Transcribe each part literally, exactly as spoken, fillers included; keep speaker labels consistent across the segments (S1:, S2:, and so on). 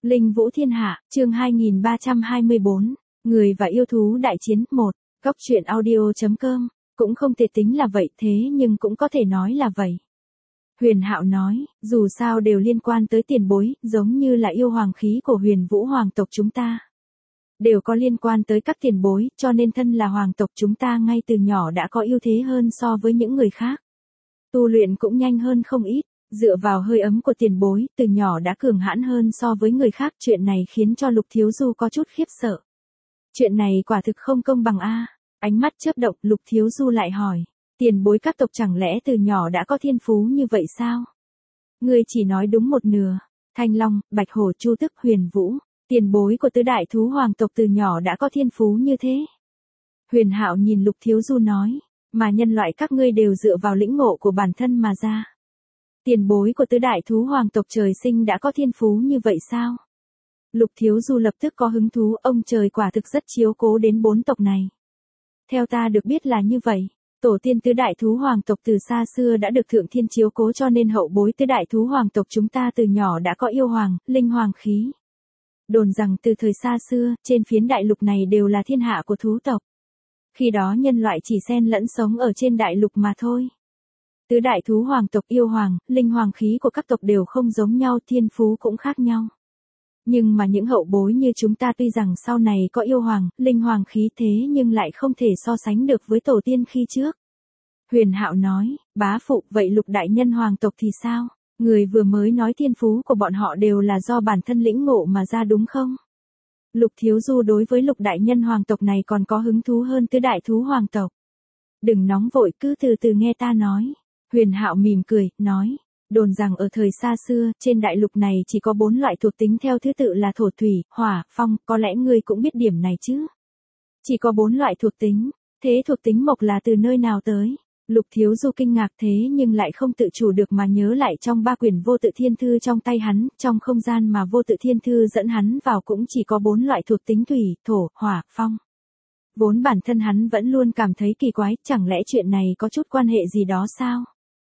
S1: Linh Vũ Thiên Hạ, chương hai nghìn ba trăm hai mươi bốn, Người và yêu thú đại chiến, một, Góc truyện audio.com, cũng không thể tính là vậy thế nhưng cũng có thể nói là vậy. Huyền Hạo nói, dù sao đều liên quan tới tiền bối, giống như là yêu hoàng khí của Huyền Vũ hoàng tộc chúng ta. Đều có liên quan tới các tiền bối, cho nên thân là hoàng tộc chúng ta ngay từ nhỏ đã có ưu thế hơn so với những người khác. Tu luyện cũng nhanh hơn không ít. Dựa vào hơi ấm của tiền bối, từ nhỏ đã cường hãn hơn so với người khác, chuyện này khiến cho Lục Thiếu Du có chút khiếp sợ. Chuyện này quả thực không công bằng a. Ánh mắt chớp động, Lục Thiếu Du lại hỏi, tiền bối các tộc chẳng lẽ từ nhỏ đã có thiên phú như vậy sao? Ngươi chỉ nói đúng một nửa. Thanh Long, Bạch Hổ, Chu Tức, Huyền Vũ, tiền bối của tứ đại thú hoàng tộc từ nhỏ đã có thiên phú như thế. Huyền Hạo nhìn Lục Thiếu Du nói, mà nhân loại các ngươi đều dựa vào lĩnh ngộ của bản thân mà ra. Tiền bối của tứ đại thú hoàng tộc trời sinh đã có thiên phú như vậy sao? Lục Thiếu Du lập tức có hứng thú, ông trời quả thực rất chiếu cố đến bốn tộc này. Theo ta được biết là như vậy, tổ tiên tứ đại thú hoàng tộc từ xa xưa đã được thượng thiên chiếu cố cho nên hậu bối tứ đại thú hoàng tộc chúng ta từ nhỏ đã có yêu hoàng, linh hoàng khí. Đồn rằng từ thời xa xưa, trên phiến đại lục này đều là thiên hạ của thú tộc. Khi đó nhân loại chỉ xen lẫn sống ở trên đại lục mà thôi. Tứ đại thú hoàng tộc yêu hoàng, linh hoàng khí của các tộc đều không giống nhau, thiên phú cũng khác nhau. Nhưng mà những hậu bối như chúng ta tuy rằng sau này có yêu hoàng, linh hoàng khí thế nhưng lại không thể so sánh được với tổ tiên khi trước. Huyền Hạo nói, bá phụ, vậy Lục đại nhân hoàng tộc thì sao? Người vừa mới nói thiên phú của bọn họ đều là do bản thân lĩnh ngộ mà ra đúng không? Lục Thiếu Du đối với Lục đại nhân hoàng tộc này còn có hứng thú hơn tứ đại thú hoàng tộc. Đừng nóng vội, cứ từ từ nghe ta nói. Huyền Hạo mỉm cười, nói, đồn rằng ở thời xa xưa, trên đại lục này chỉ có bốn loại thuộc tính theo thứ tự là thổ thủy, hỏa, phong, có lẽ ngươi cũng biết điểm này chứ. Chỉ có bốn loại thuộc tính, thế thuộc tính mộc là từ nơi nào tới? Lục Thiếu Du kinh ngạc thế nhưng lại không tự chủ được mà nhớ lại trong ba quyển vô tự thiên thư trong tay hắn, trong không gian mà vô tự thiên thư dẫn hắn vào cũng chỉ có bốn loại thuộc tính thủy, thổ, hỏa, phong. Vốn bản thân hắn vẫn luôn cảm thấy kỳ quái, chẳng lẽ chuyện này có chút quan hệ gì đó sao?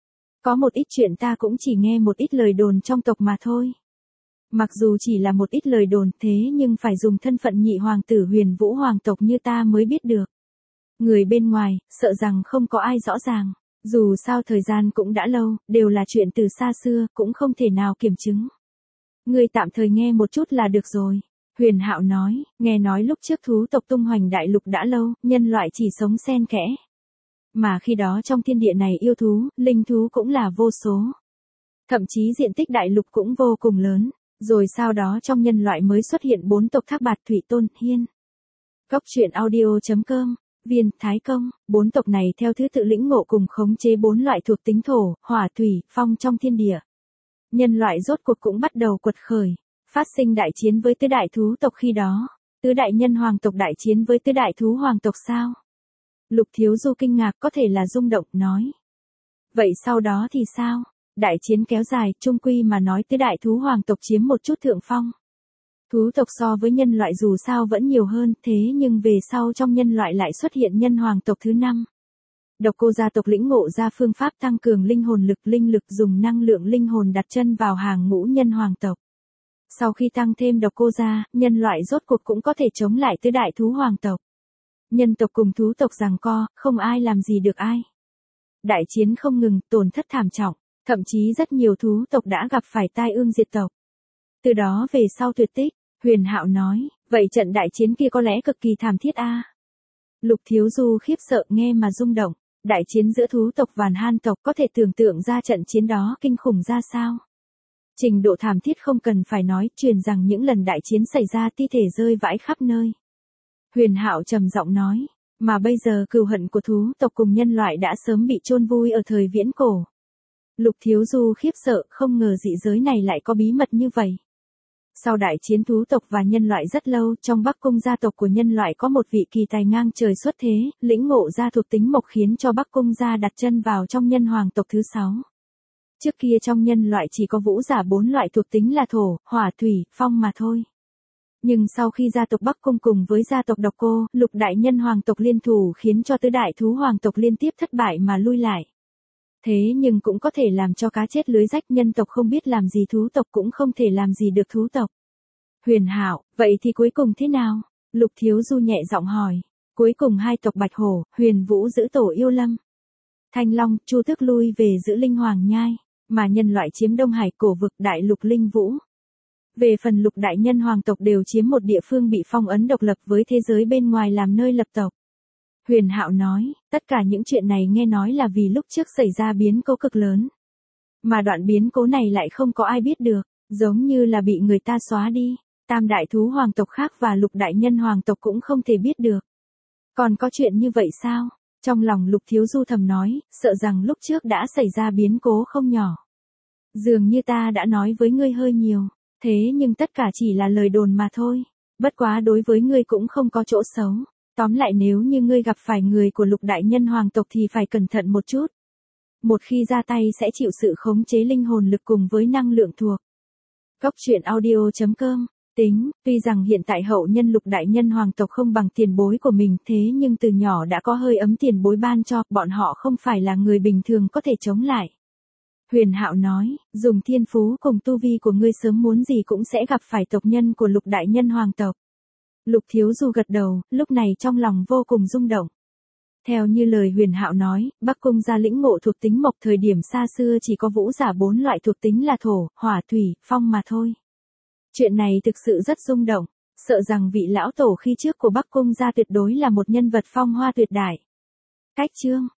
S1: Có một ít chuyện ta cũng chỉ nghe một ít lời đồn trong tộc mà thôi. Mặc dù chỉ là một ít lời đồn thế nhưng phải dùng thân phận nhị hoàng tử Huyền Vũ hoàng tộc như ta mới biết được. Người bên ngoài, sợ rằng không có ai rõ ràng. Dù sao thời gian cũng đã lâu, đều là chuyện từ xa xưa, cũng không thể nào kiểm chứng. Ngươi tạm thời nghe một chút là được rồi. Huyền Hạo nói, nghe nói lúc trước thú tộc tung hoành đại lục đã lâu, nhân loại chỉ sống xen kẽ. Mà khi đó trong thiên địa này yêu thú, linh thú cũng là vô số. Thậm chí diện tích đại lục cũng vô cùng lớn. Rồi sau đó trong nhân loại mới xuất hiện bốn tộc Thác Bạt, Thủy Tôn, Hiên. Góc truyện audio.com, Viên, Thái Công, bốn tộc này theo thứ tự lĩnh ngộ cùng khống chế bốn loại thuộc tính thổ, hỏa, thủy, phong trong thiên địa. Nhân loại rốt cuộc cũng bắt đầu quật khởi, phát sinh đại chiến với tứ đại thú tộc khi đó. Tứ đại nhân hoàng tộc đại chiến với tứ đại thú hoàng tộc sao? Lục Thiếu Du kinh ngạc, có thể là rung động, nói. Vậy sau đó thì sao? Đại chiến kéo dài, chung quy mà nói tứ đại thú hoàng tộc chiếm một chút thượng phong. Thú tộc so với nhân loại dù sao vẫn nhiều hơn, thế nhưng về sau trong nhân loại lại xuất hiện nhân hoàng tộc thứ năm. Độc Cô gia tộc lĩnh ngộ ra phương pháp tăng cường linh hồn lực, linh lực dùng năng lượng linh hồn đặt chân vào hàng ngũ nhân hoàng tộc. Sau khi tăng thêm Độc Cô gia, nhân loại rốt cuộc cũng có thể chống lại tứ đại thú hoàng tộc. Nhân tộc cùng thú tộc giằng co, không ai làm gì được ai. Đại chiến không ngừng, tổn thất thảm trọng, thậm chí rất nhiều thú tộc đã gặp phải tai ương diệt tộc. Từ đó về sau tuyệt tích, Huyền Hạo nói, vậy trận đại chiến kia có lẽ cực kỳ thảm thiết a. Lục Thiếu Du khiếp sợ nghe mà rung động, đại chiến giữa thú tộc và Han tộc có thể tưởng tượng ra trận chiến đó kinh khủng ra sao. Trình độ thảm thiết không cần phải nói, truyền rằng những lần đại chiến xảy ra thi thể rơi vãi khắp nơi. Huyền Hạo trầm giọng nói, mà bây giờ cừu hận của thú tộc cùng nhân loại đã sớm bị chôn vùi ở thời viễn cổ. Lục Thiếu Du khiếp sợ, không ngờ dị giới này lại có bí mật như vậy. Sau đại chiến thú tộc và nhân loại rất lâu, trong Bắc Cung gia tộc của nhân loại có một vị kỳ tài ngang trời xuất thế, lĩnh ngộ ra thuộc tính mộc khiến cho Bắc Cung gia đặt chân vào trong nhân hoàng tộc thứ sáu. Trước kia trong nhân loại chỉ có vũ giả bốn loại thuộc tính là thổ, hỏa, thủy, phong mà thôi. Nhưng sau khi gia tộc Bắc Cung cùng với gia tộc Độc Cô, Lục đại nhân hoàng tộc liên thủ khiến cho tứ đại thú hoàng tộc liên tiếp thất bại mà lui lại. Thế nhưng cũng có thể làm cho cá chết lưới rách, nhân tộc không biết làm gì thú tộc cũng không thể làm gì được thú tộc. Huyền Hạo, vậy thì cuối cùng thế nào? Lục Thiếu Du nhẹ giọng hỏi. Cuối cùng hai tộc Bạch Hổ, Huyền Vũ giữ tổ Yêu Lâm. Thanh Long, Chu Tước lui về giữ Linh Hoàng Nhai, mà nhân loại chiếm Đông Hải cổ vực đại lục Linh Vũ. Về phần lục đại nhân hoàng tộc đều chiếm một địa phương bị phong ấn độc lập với thế giới bên ngoài làm nơi lập tộc. Huyền Hạo nói, tất cả những chuyện này nghe nói là vì lúc trước xảy ra biến cố cực lớn. Mà đoạn biến cố này lại không có ai biết được, giống như là bị người ta xóa đi. Tam đại thú hoàng tộc khác và lục đại nhân hoàng tộc cũng không thể biết được. Còn có chuyện như vậy sao? Trong lòng Lục Thiếu Du thầm nói, sợ rằng lúc trước đã xảy ra biến cố không nhỏ. Dường như ta đã nói với ngươi hơi nhiều, thế nhưng tất cả chỉ là lời đồn mà thôi. Bất quá đối với ngươi cũng không có chỗ xấu. Tóm lại nếu như ngươi gặp phải người của lục đại nhân hoàng tộc thì phải cẩn thận một chút. Một khi ra tay sẽ chịu sự khống chế linh hồn lực cùng với năng lượng thuộc. Cốc truyện audio chấm com. Tính, tuy rằng hiện tại hậu nhân lục đại nhân hoàng tộc không bằng tiền bối của mình thế nhưng từ nhỏ đã có hơi ấm tiền bối ban cho, bọn họ không phải là người bình thường có thể chống lại. Huyền Hạo nói, dùng thiên phú cùng tu vi của ngươi sớm muốn gì cũng sẽ gặp phải tộc nhân của lục đại nhân hoàng tộc. Lục Thiếu Du gật đầu, lúc này trong lòng vô cùng rung động. Theo như lời Huyền Hạo nói, Bắc Cung gia lĩnh ngộ thuộc tính mộc thời điểm xa xưa chỉ có vũ giả bốn loại thuộc tính là thổ, hỏa, thủy, phong mà thôi. Chuyện này thực sự rất rung động, sợ rằng vị lão tổ khi trước của Bắc Cung gia tuyệt đối là một nhân vật phong hoa tuyệt đại. Cách chương